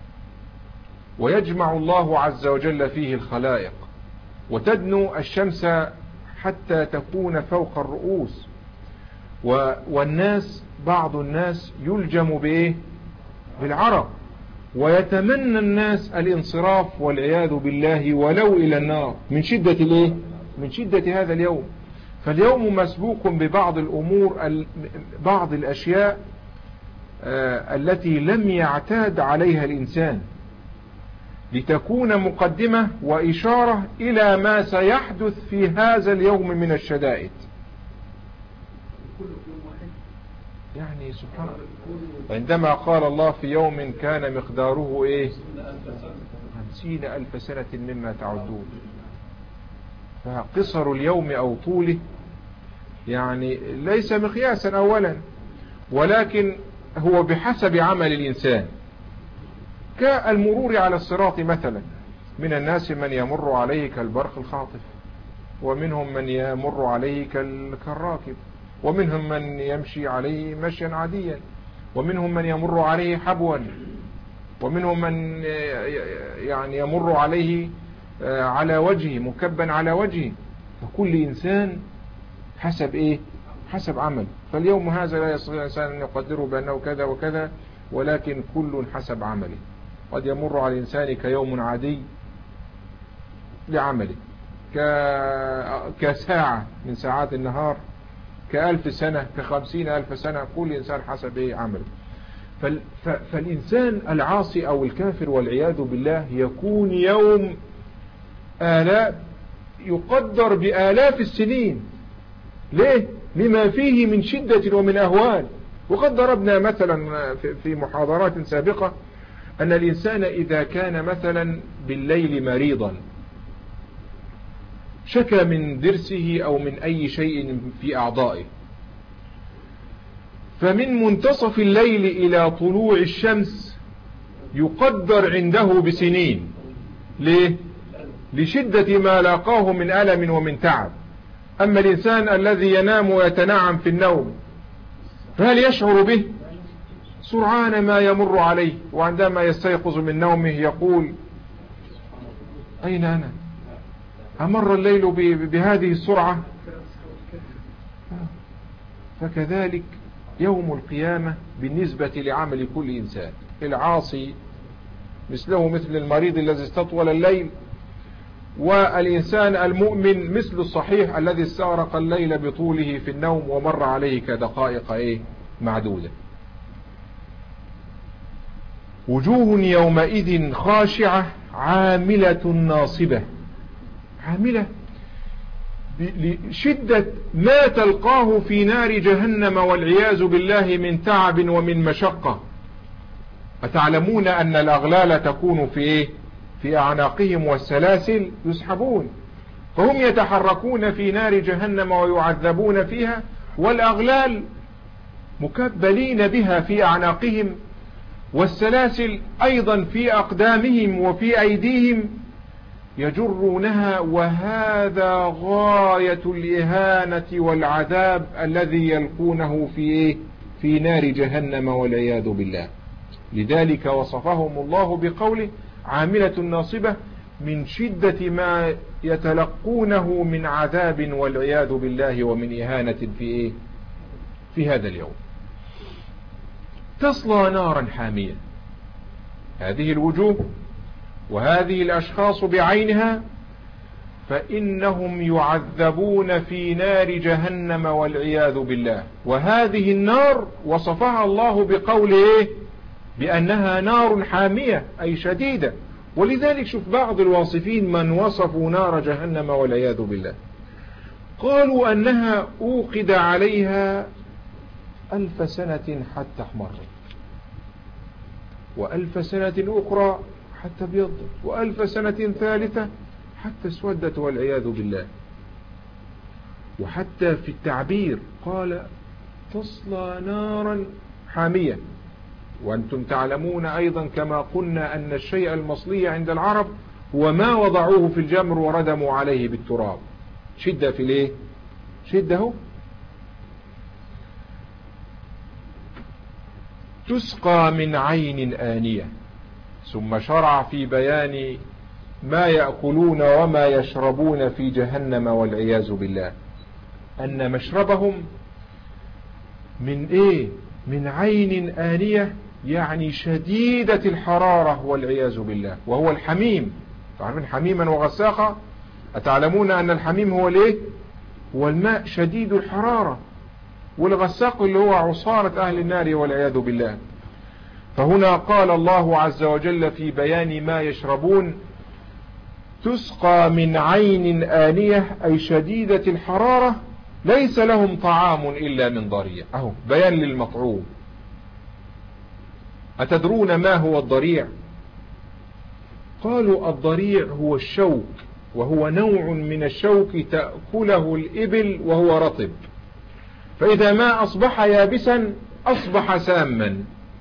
A: ويجمع الله عز وجل فيه الخلائق وتدنو الشمس حتى تكون فوق الرؤوس، والناس بعض الناس يلجم بالعرق، ويتمنى الناس الانصراف والعياذ بالله ولو إلى النار من شدة من شدة هذا اليوم. فاليوم مسبوق ببعض الأمور، بعض الأشياء التي لم يعتاد عليها الإنسان، لتكون مقدمة وإشارة إلى ما سيحدث في هذا اليوم من الشدائد. يعني سبحان الله، عندما قال الله في يوم كان مقداره 50,000 سنة مما تعدون، فقصر اليوم أو طوله يعني ليس مقياسا أولا، ولكن هو بحسب عمل الإنسان. كالمرور على الصراط مثلا، من الناس من يمر عليه كالبرق الخاطف، ومنهم من يمر عليه كالراكب، ومنهم من يمشي عليه مشيا عاديا، ومنهم من يمر عليه حبوا، ومنهم من يعني يمر عليه على وجهه مكبا على وجهه. فكل إنسان حسب حسب عمل. فاليوم هذا لا يستطيع الإنسان أن يقدره بأنه كذا وكذا، ولكن كل حسب عمله. قد يمر على الإنسان كيوم عادي لعمله، كساعة من ساعات النهار، ك1000 سنة، ك50,000 سنة، كل إنسان حسب عمله. فالإنسان العاصي أو الكافر والعياذ بالله يكون يوم يقدر بآلاف السنين. ليه؟ لما فيه من شدة ومن أهوال. وقد ضربنا مثلا في محاضرات سابقة أن الإنسان إذا كان مثلا بالليل مريضا شكى من ضرسه أو من أي شيء في أعضائه، فمن منتصف الليل إلى طلوع الشمس يقدر عنده بسنين. ليه؟ لشدة ما لاقاه من ألم ومن تعب. أما الإنسان الذي ينام ويتنعم في النوم فهل يشعر به؟ سرعان ما يمر عليه، وعندما يستيقظ من نومه يقول أين أنا؟ أمر الليل بهذه السرعة؟ فكذلك يوم القيامة بالنسبة لعمل كل إنسان. العاصي مثله مثل المريض الذي استطول الليل، والإنسان المؤمن مثل الصحيح الذي استغرق الليل بطوله في النوم ومر عليه كدقائق معدودة. وجوه يومئذ خاشعة عاملة ناصبة. عاملة لشدة ما تلقاه في نار جهنم والعياذ بالله من تعب ومن مشقة. أتعلمون أن الأغلال تكون في أعناقهم والسلاسل يسحبون، فهم يتحركون في نار جهنم ويعذبون فيها، والأغلال مكبلين بها في أعناقهم، والسلاسل أيضا في أقدامهم وفي أيديهم يجرونها. وهذا غاية الإهانة والعذاب الذي يلقونه في نار جهنم والعياذ بالله. لذلك وصفهم الله بقوله عاملة ناصبة، من شدة ما يتلقونه من عذاب والعياذ بالله ومن إهانة في هذا اليوم. تصلى نارا حامية. هذه الوجوه وهذه الأشخاص بعينها فإنهم يعذبون في نار جهنم والعياذ بالله. وهذه النار وصفها الله بقوله بأنها نار حامية أي شديدة. ولذلك شوف بعض الواصفين من وصفوا نار جهنم والعياذ بالله قالوا أنها أوقد عليها 1000 سنة حتى احمرت، و1000 سنة أخرى حتى ابيضت، و1000 سنة ثالثة حتى اسودت والعياذ بالله. وحتى في التعبير قال تصلى نارا حامية. وأنتم تعلمون أيضا كما قلنا أن الشيء المصلي عند العرب هو ما وضعوه في الجمر وردموا عليه بالتراب. شدة في شدة. تسقى من عين آنية. ثم شرع في بيان ما يأكلون وما يشربون في جهنم والعياذ بالله، أن مشربهم من عين آنية، يعني شديدة الحرارة والعياذ بالله، وهو الحميم. تعرفون حميما وغساقا؟ أتعلمون أن الحميم هو الماء شديد الحرارة، والغساق اللي هو عصارة أهل النار والعياذ بالله. فهنا قال الله عز وجل في بيان ما يشربون تسقى من عين آنية أي شديدة الحرارة ليس لهم طعام إلا من ضريع. أهو بيان للمطعوم. أتدرون ما هو الضريع؟ قالوا الضريع هو الشوك، وهو نوع من الشوك تأكله الإبل وهو رطب، فإذا ما أصبح يابسا أصبح ساما.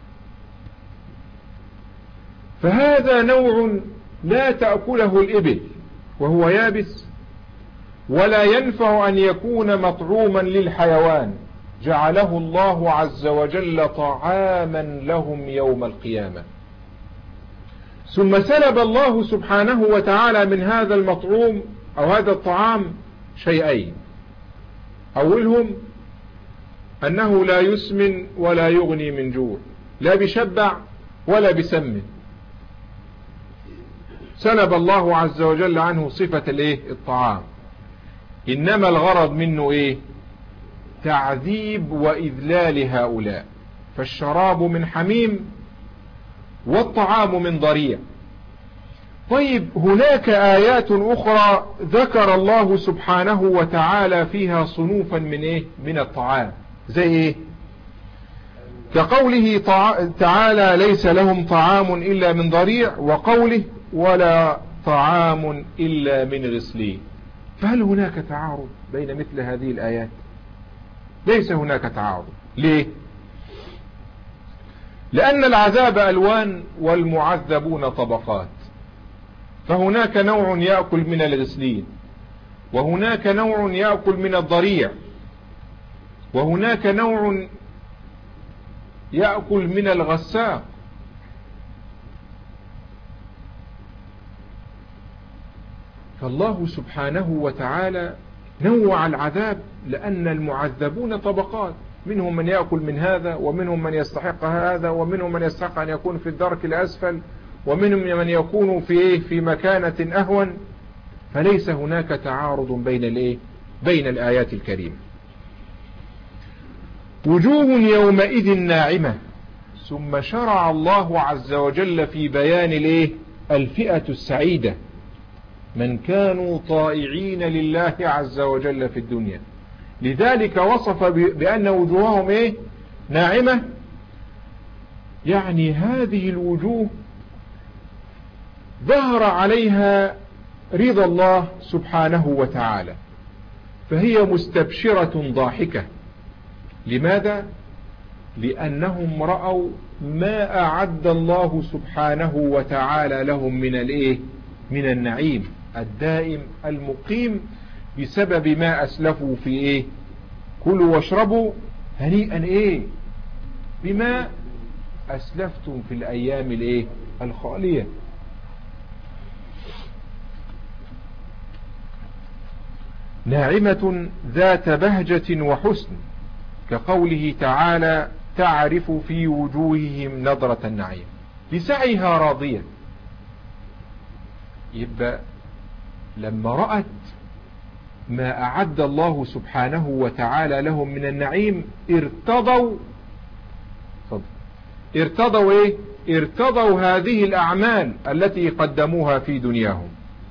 A: فهذا نوع لا تأكله الإبل وهو يابس، ولا ينفع أن يكون مطعوما للحيوان، جعله الله عز وجل طعاما لهم يوم القيامة. ثم سلب الله سبحانه وتعالى من هذا المطعوم أو هذا الطعام شيئين: أولهم أنه لا يسمن ولا يغني من جوع، لا بشبع ولا بسمن. سلب الله عز وجل عنه صفة الطعام، إنما الغرض منه تعذيب وإذلال هؤلاء. فالشراب من حميم والطعام من ضريع. طيب هناك آيات أخرى ذكر الله سبحانه وتعالى فيها صنوفا من الطعام، زي كقوله تعالى ليس لهم طعام إلا من ضريع، وقوله ولا طعام إلا من غسلين. فهل هناك تعارض بين مثل هذه الآيات؟ ليس هناك تعارض. ليه؟ لأن العذاب ألوان والمعذبون طبقات، فهناك نوع يأكل من الغسلين، وهناك نوع يأكل من الضريع، وهناك نوع يأكل من الغساق. فالله سبحانه وتعالى نوع العذاب لأن المعذبون طبقات، منهم من يأكل من هذا، ومنهم من يستحق هذا، ومنهم من يستحق أن يكون في الدرك الأسفل، ومنهم من يكون في مكانة أهون. فليس هناك تعارض بين الآيات الكريمة. وجوه يومئذ ناعمة. ثم شرع الله عز وجل في بيان الفئة السعيدة، من كانوا طائعين لله عز وجل في الدنيا. لذلك وصف بأن وجوههم ناعمة، يعني هذه الوجوه ظهر عليها رضا الله سبحانه وتعالى، فهي مستبشرة ضاحكة. لماذا؟ لأنهم رأوا ما أعد الله سبحانه وتعالى لهم من النعيم الدائم المقيم بسبب ما أسلفوا في كلوا واشربوا هنيئا بما أسلفتم في الأيام الخالية. ناعمة ذات بهجة وحسن، كقوله تعالى تعرف في وجوههم نضرة النعيم، لسعيها راضية. يبقى لما رأت ما أعد الله سبحانه وتعالى لهم من النعيم ارتضوا هذه الأعمال التي قدموها في دنياهم.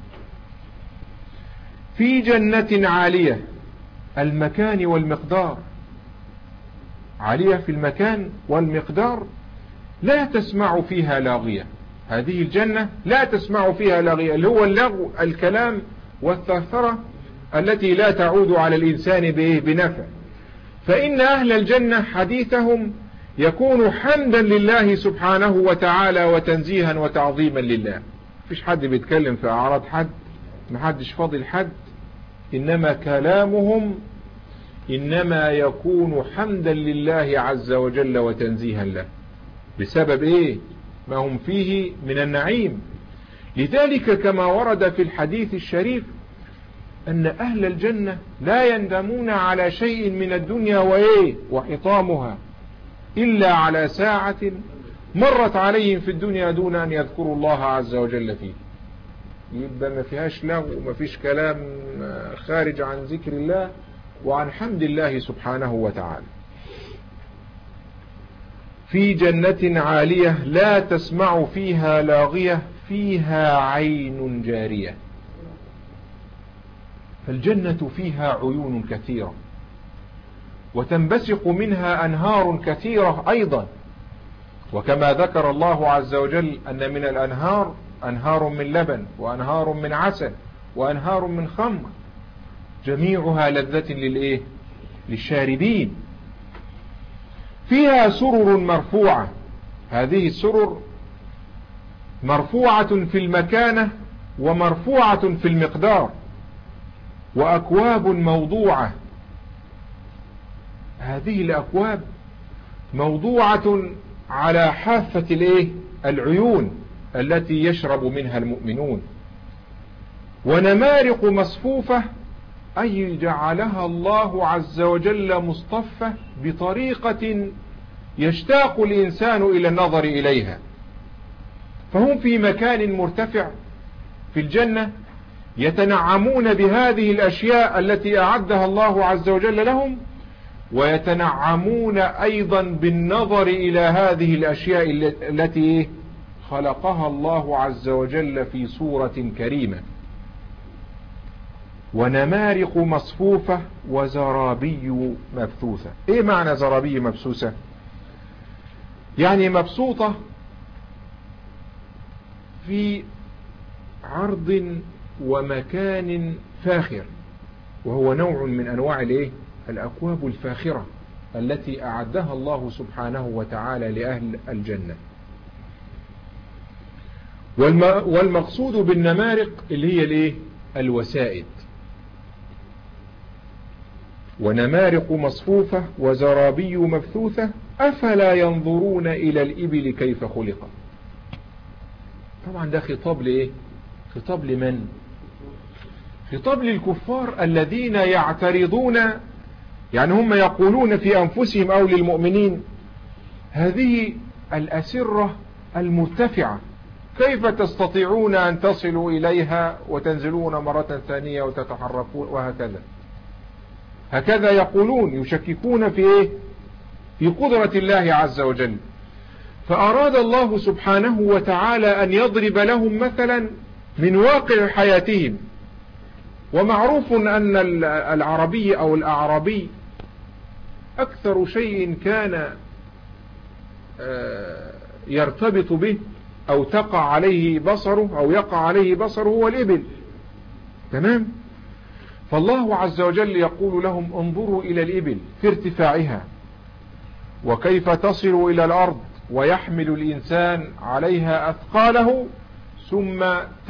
A: في جنة عالية، المكان والمقدار، عالية في المكان والمقدار، لا تسمع فيها لاغية. هذه الجنة لا تسمع فيها لاغية، اللي هو اللغو، الكلام والثرثرة التي لا تعود على الإنسان بنفع. فإن أهل الجنة حديثهم يكون حمدا لله سبحانه وتعالى وتنزيها وتعظيما لله. مفيش حد بيتكلم في أعراض حد، محدش فاضل حد، إنما كلامهم إنما يكون حمدا لله عز وجل وتنزيها له بسبب ما هم فيه من النعيم. لذلك كما ورد في الحديث الشريف أن أهل الجنة لا يندمون على شيء من الدنيا وحطامها إلا على ساعة مرت عليهم في الدنيا دون أن يذكروا الله عز وجل فيه. يبقى ما فيهاش لغو وما فيش كلام خارج عن ذكر الله وعن حمد الله سبحانه وتعالى. في جنة عالية لا تسمع فيها لاغية، فيها عين جارية. فالجنة فيها عيون كثيرة وتنبثق منها أنهار كثيرة أيضا. وكما ذكر الله عز وجل أن من الأنهار أنهار من لبن، وأنهار من عسل، وأنهار من خمر، جميعها لذة للشاربين. فيها سرر مرفوعة، هذه السرر مرفوعة في المكانة ومرفوعة في المقدار. وأكواب موضوعة، هذه الأكواب موضوعة على حافة العيون التي يشرب منها المؤمنون. ونمارق مصفوفة، أي جعلها الله عز وجل مصطفى بطريقة يشتاق الإنسان إلى النظر إليها. فهم في مكان مرتفع في الجنة يتنعمون بهذه الأشياء التي أعدها الله عز وجل لهم، ويتنعمون أيضا بالنظر إلى هذه الأشياء التي خلقها الله عز وجل في صورة كريمة. ونمارق مصفوفة وزرابي مبثوثة. ايه معنى زرابي مبثوثة؟ يعني مبسوطة في عرض ومكان فاخر، وهو نوع من أنواع الأكواب الفاخرة التي أعدها الله سبحانه وتعالى لأهل الجنة. والمقصود بالنمارق اللي هي الوسائد. ونمارق مصفوفة وزرابي مبثوثة أفلا ينظرون إلى الإبل كيف خلقت. طبعا ده خطاب خطاب لمن؟ خطاب للكفار الذين يعترضون، يعني هم يقولون في أنفسهم أو للمؤمنين هذه الأسرة المرتفعة كيف تستطيعون أن تصلوا إليها وتنزلون مرة ثانية وتتحركون وهكذا. هكذا يقولون، يشككون في قدرة الله عز وجل. فأراد الله سبحانه وتعالى أن يضرب لهم مثلا من واقع حياتهم. ومعروف أن العربي أو الأعرابي أكثر شيء كان يرتبط به أو تقع عليه بصره أو يقع عليه بصره هو الإبل. تمام؟ فالله عز وجل يقول لهم انظروا إلى الإبل في ارتفاعها وكيف تصل إلى الأرض ويحمل الإنسان عليها أثقاله ثم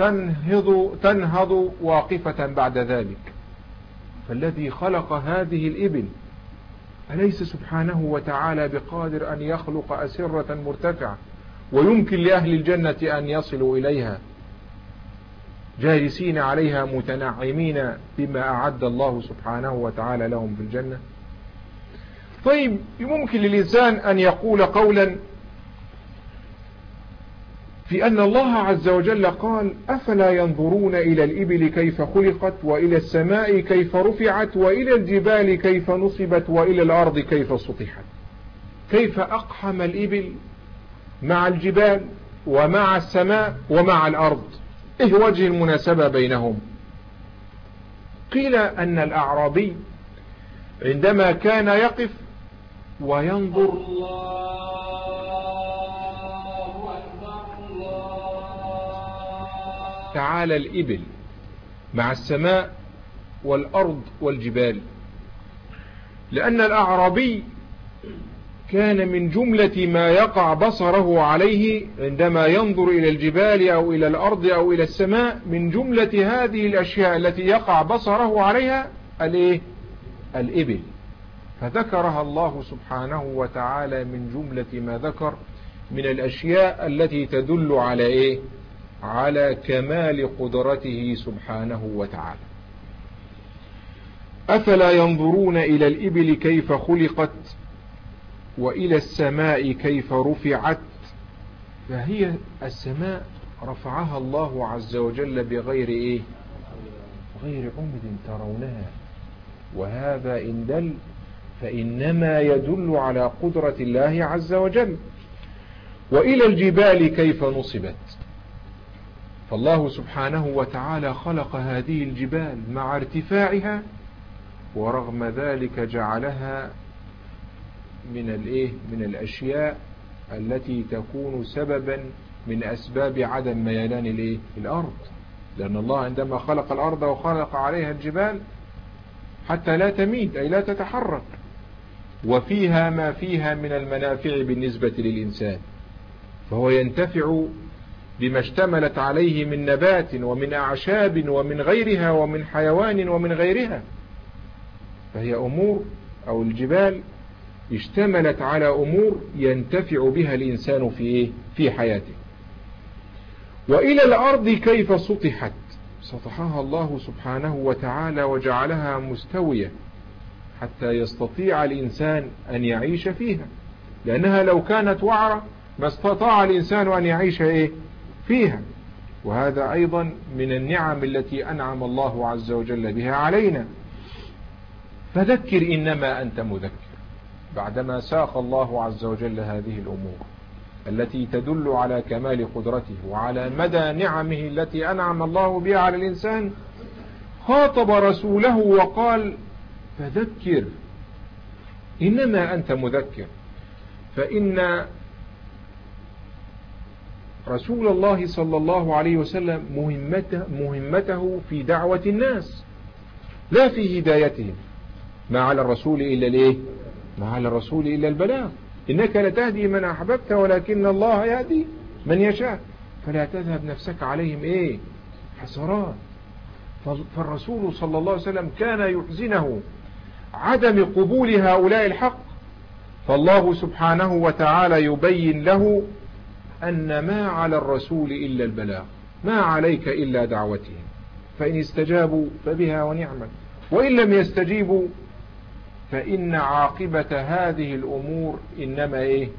A: تنهض واقفة بعد ذلك. فالذي خلق هذه الإبل أليس سبحانه وتعالى بقادر أن يخلق أسرة مرتفعة ويمكن لأهل الجنة أن يصلوا إليها جالسين عليها متنعمين بما أعد الله سبحانه وتعالى لهم في الجنة؟ طيب ممكن للإنسان أن يقول قولا في أن الله عز وجل قال أفلا ينظرون إلى الإبل كيف خلقت وإلى السماء كيف رفعت وإلى الجبال كيف نصبت وإلى الأرض كيف سطحت. كيف أقحم الإبل مع الجبال ومع السماء ومع الأرض؟ إيه وجه المناسبة بينهم؟ قيل أن الأعرابي عندما كان يقف وينظر تعالى الإبل مع السماء والأرض والجبال، لأن الأعرابي كان من جملة ما يقع بصره عليه عندما ينظر إلى الجبال أو إلى الأرض أو إلى السماء، من جملة هذه الأشياء التي يقع بصره عليها الإبل. فذكرها الله سبحانه وتعالى من جملة ما ذكر من الأشياء التي تدل على كمال قدرته سبحانه وتعالى. أفلا ينظرون إلى الإبل كيف خلقت وإلى السماء كيف رفعت. فهي السماء رفعها الله عز وجل بغير غير عمد ترونها، وهذا إن دل فإنما يدل على قدرة الله عز وجل. وإلى الجبال كيف نصبت. فالله سبحانه وتعالى خلق هذه الجبال مع ارتفاعها، ورغم ذلك جعلها من الأشياء التي تكون سببا من أسباب عدم ميلان الأرض. لأن الله عندما خلق الأرض وخلق عليها الجبال حتى لا تميد أي لا تتحرك، وفيها ما فيها من المنافع بالنسبة للإنسان، فهو ينتفع بما اشتملت عليه من نبات ومن أعشاب ومن غيرها ومن حيوان ومن غيرها. فهي أمور أو الجبال اشتملت على أمور ينتفع بها الإنسان في حياته. وإلى الأرض كيف سطحت. سطحها الله سبحانه وتعالى وجعلها مستوية حتى يستطيع الإنسان أن يعيش فيها، لأنها لو كانت وعرة ما استطاع الإنسان أن يعيش فيها. وهذا أيضا من النعم التي أنعم الله عز وجل بها علينا. فذكر إنما أنت مذكر، بعدما ساق الله عز وجل هذه الأمور التي تدل على كمال قدرته وعلى مدى نعمه التي أنعم الله بها على الإنسان، خاطب رسوله وقال فذكر إنما أنت مذكر. فإن رسول الله صلى الله عليه وسلم مهمته في دعوة الناس، لا في هدايتهم. ما على الرسول إلا الإيه؟ ما على الرسول إلا البلاغ. إنك لتهدي من أحببت ولكن الله يهدي من يشاء. فلا تذهب نفسك عليهم إيه؟ حسرات. فالرسول صلى الله عليه وسلم كان يحزنه عدم قبول هؤلاء الحق، فالله سبحانه وتعالى يبين له أن ما على الرسول إلا البلاغ، ما عليك إلا دعوتهم، فإن استجابوا فبها ونعمت، وإن لم يستجيبوا فإن عاقبة هذه الأمور إنما إيه؟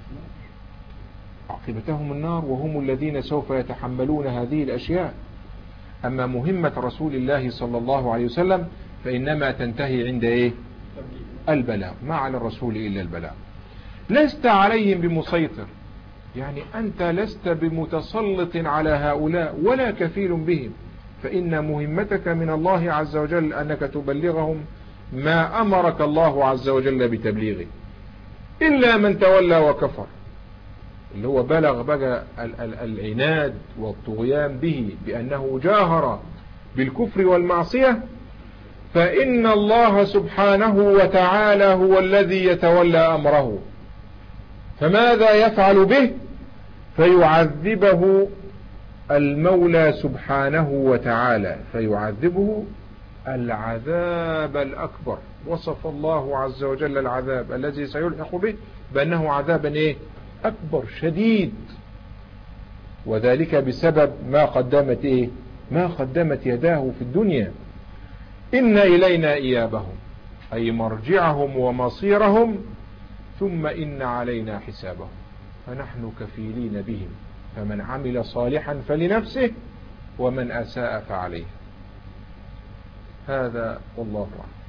A: عاقبتهم النار، وهم الذين سوف يتحملون هذه الأشياء. أما مهمة رسول الله صلى الله عليه وسلم فإنما تنتهي عند إيه؟ البلاغ. ما على الرسول إلا البلاغ. لست عليهم بمسيطر، يعني أنت لست بمتسلط على هؤلاء ولا كفيل بهم، فإن مهمتك من الله عز وجل أنك تبلغهم ما أمرك الله عز وجل بتبليغه، إلا من تولى وكفر، اللي هو بلغ بقى العناد والطغيان به بأنه جاهر بالكفر والمعصية، فإن الله سبحانه وتعالى هو الذي يتولى أمره. فماذا يفعل به؟ فيعذبه المولى سبحانه وتعالى، فيعذبه العذاب الأكبر. وصف الله عز وجل العذاب الذي سيلحق به بأنه عذابا إيه؟ أكبر شديد، وذلك بسبب ما قدمت إيه؟ ما قدمت يداه في الدنيا. إن إلينا إيابهم، أي مرجعهم ومصيرهم، ثم إن علينا حسابهم، فنحن كفيلين بهم، فمن عمل صالحا فلنفسه ومن أساء فعليه. هذا والله أعلم.